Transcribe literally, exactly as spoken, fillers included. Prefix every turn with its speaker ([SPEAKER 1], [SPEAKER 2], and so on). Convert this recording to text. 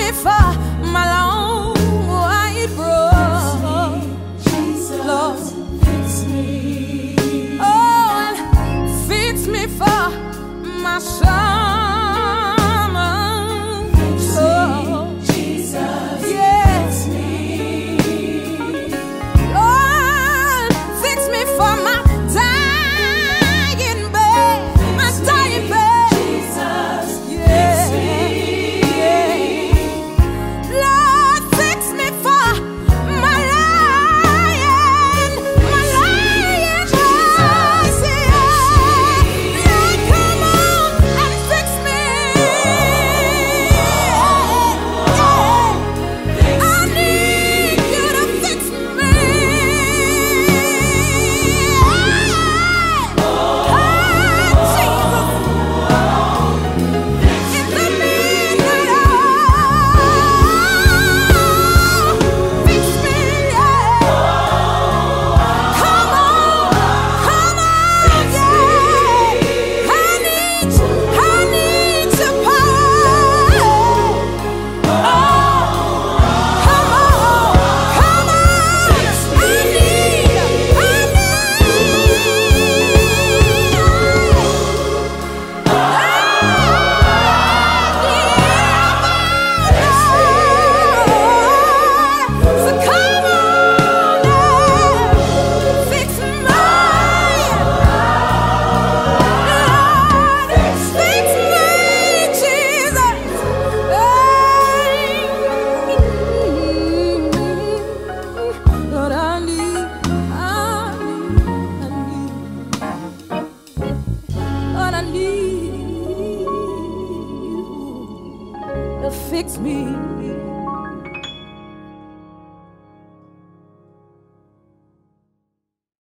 [SPEAKER 1] me for my long white road. Lord, fix me. Oh, and fix me for my summer. Oh, Jesus, yes, me. Lord, fix me for my dying bed, my dying bed. Jesus, yeah, yeah. Lord, fix me for my lying, my lying voice. Yeah. Lord, come on and fix me. Yeah. I need you to fix me. Oh, Jesus. In the midnight hour, fix me, yeah. Come on, come on, yeah. I need you, I need your power. Oh, come on, come on. I need, so come on now, fix my, fix me, Jesus. Lord, I need, I need, I need, Lord, I need you to fix me.